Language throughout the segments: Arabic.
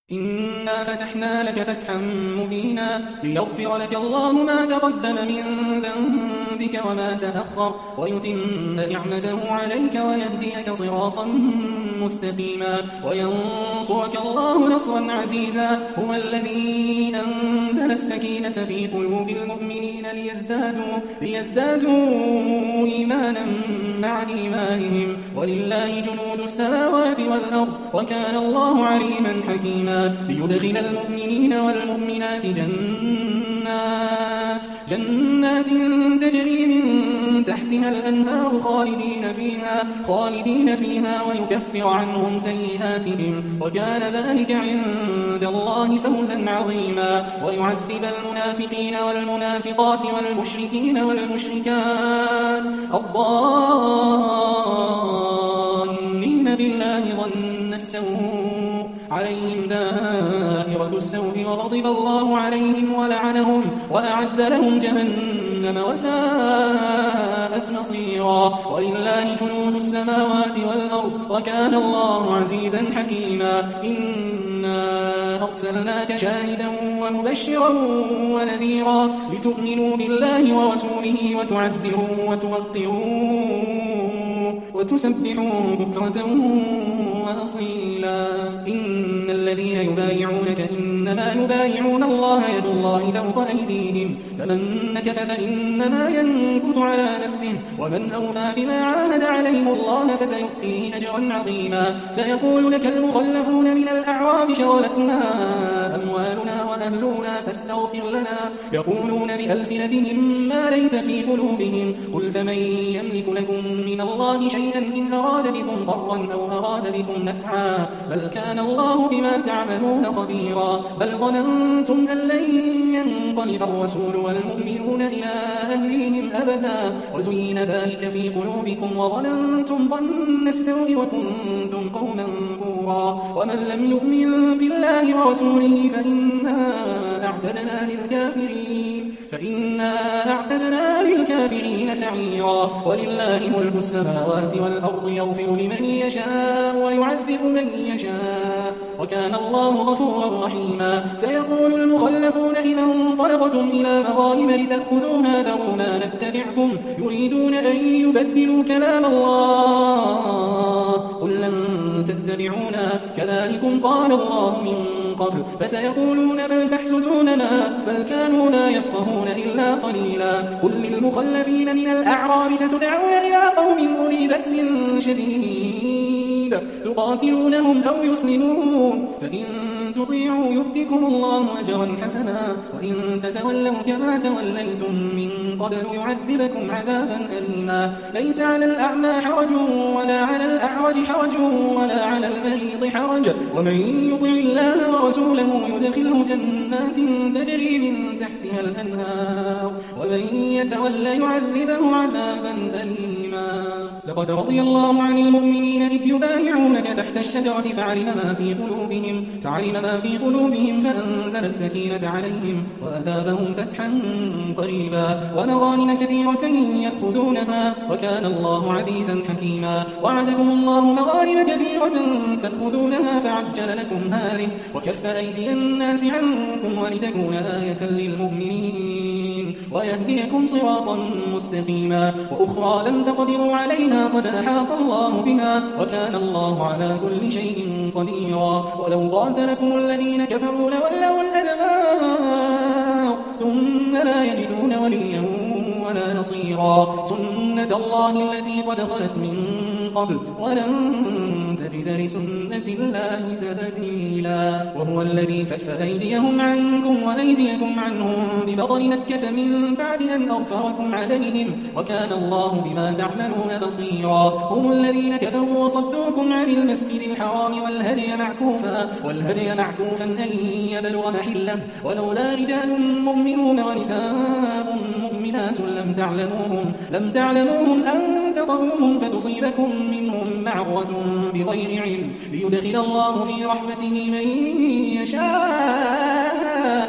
إنا فتحنا لك فتحا مبينا ليغفر لك الله ما تقدم من ذنبك وما تأخر ويتم نعمته عليك ويهديك صراطا مستقيما وينصرك الله نصرا عزيزا هو الذي أنزل السكينة في قلوب المؤمنين ليزدادوا إيمانا مع إيمانهم ولله جنود السماوات والأرض وكان الله عليما حكيما ليدخل المؤمنين والمؤمنات جنات تجري من تحتها الأنهار خالدين فيها ويكفر عنهم سيئاتهم وكان ذلك عند الله فوزا عظيما ويعذب المنافقين والمنافقات والمشركين والمشركات الظانين بالله ظن السوء عليهم دائرة السوء وغضب الله عليهم ولعنهم وأعد لهم جهنم وساءت مصيرا ولله جنود السماوات والأرض وكان الله عزيزا حكيما إنا أرسلناك شاهدا ومبشرا ونذيرا لتؤمنوا بالله ورسوله وتعزروه وتوقروه وتسبحوه بكرة وأصيلا إن الذين يبايعونك إنما يبايعون الله يد الله فوق أيديهم فمن نكث فإنما ينكث على نفسه ومن أوفى بما عاهد عليه الله فسيؤتيه أجرا عظيما سيقول لك المخلفون من الأعراب شغلتنا أموالنا وأهلنا فاستغفر لنا يقولون بألسنتهم ما ليس في قلوبهم قل فمن يملك لكم من الله شيئا إن أراد بكم ضرا أو أراد بكم نفعا بل كان الله بما تعملون خبيرا بل ظننتم أن لن ينقلب الرسول والمؤمنون إلى أهليهم أبدا وزين ذلك في قلوبكم وظننتم ظن السوء وكنتم قوما بورا ومن لم يؤمن بالله ورسوله فإنا أعتدنا للكافرين سعيرا ولله ملك السماوات والأرض يغفر لمن يشاء ويعذب من يشاء وكان الله غفورا رحيما سيقول المخلفون إذا انطلقتم إلى مغانم لتأخذوها ذرونا نتبعكم يريدون أن يبدلوا كلام الله قل لن تتبعونا كذلكم قال الله من قبل فسيقولون بل تحسدوننا بل كانوا لا يفقهون إلا قليلا قل للمخلفين من الأعراب ستدعون إلى قوم أولي بأس شديد تقاتلونهم أو يسلمون فإن تطيعوا يؤتكم الله أجرا حسنا وإن تتولوا كما توليتم من قبل يعذبكم عذابا أليما ليس على الأعمى حرج ولا على الأعرج حرج ولا على المريض حرج ومن يطع الله ورسوله يدخله جنات تجري من تحتها الأنهار ومن يتولى يعذبه عذابا أليما لقد رضي الله عن المؤمنين إذ يبايعونك تحت الشجرة فعلم ما في قلوبهم فأنزل السكينة عليهم وأثابهم فتحا قريبا ومغانم كثيرة يأخذونها وكان الله عزيزا حكيما وعدكم الله مغانم كثيرة تأخذونها فعجل لكم هذه وكف أيدي الناس عنكم ولتكون آية للمؤمنين ويهديكم صراطا مستقيما وأخرى لم تقدروا عليها قد أحاط الله بها وكان الله على كل شيء قديرا ولو قاتلكم الذين كفروا لولوا الأدبار ثم لا يجدون وليا ولا نصيرا سنة الله التي قد خلت من قبل ولن تجد لسنة الله تبديلا وهو الذي كف أيديهم عنكم وأيديكم عنهم ببطن مكة من بعد أن أغفركم عليهم وكان الله بما تعملون بصيرا هم الذين كفروا وصدوكم عن المسجد الحرام والهدي معكوفا أن يبلغ محله ولولا رجال مؤمنون ونساء مؤمنات لم تعلموهم أن تطهروهم فتصيبكم منهم معرة بغير علم ليدخل الله في رحمته من يشاء لو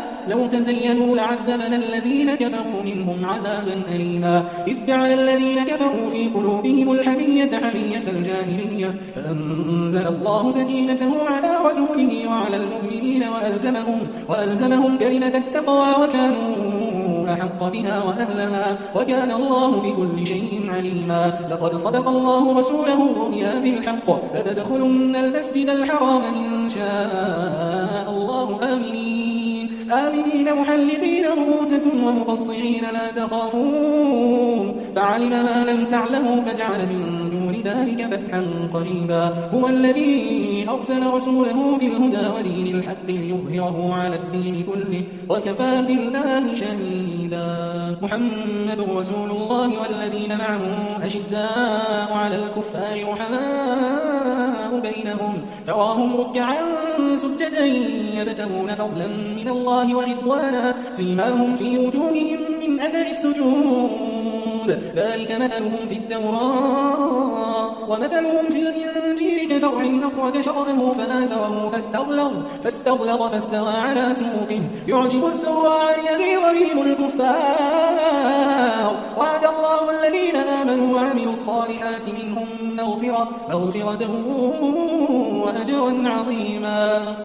تزينوا لعذبنا الذين كفروا منهم عذابا أليما إذ جعل الذين كفروا في قلوبهم الحمية حمية الجاهلية فأنزل الله سكينته على رسوله وعلى المؤمنين وألزمهم كلمة التقوى وكانوا أحق بها وأهلها وكان الله بكل شيء عليما لقد صدق الله رسوله الرؤيا بالحق لتدخلن المسجد الحرام إن شاء الله آمنين محلقين رؤوسكم ومقصرين لا تخافون فعلم ما لم تعلموا فجعل من دون ذلك فتحا قريبا هو الذي أرسل رسوله بالهدى ودين الحق ليظهره على الدين كله وكفى بالله شهيدا محمد رسول الله والذين معه أشداء على الكفار رحماء بينهم تراهم ركعا سجدا يبتغون فضلا من الله ورضوانا سيماهم في وجوههم من أثر السجود ذلك مثلهم في التوراة ومثلهم في الإنجيل كزرع أخرج شطأه فآزره فاستغلظ فاستوى على سوقه يعجب الزراع ليغيظ بهم الكفار وعد الله الذين آمنوا وعملوا الصالحات منهم مغفرة وأجرا عظيما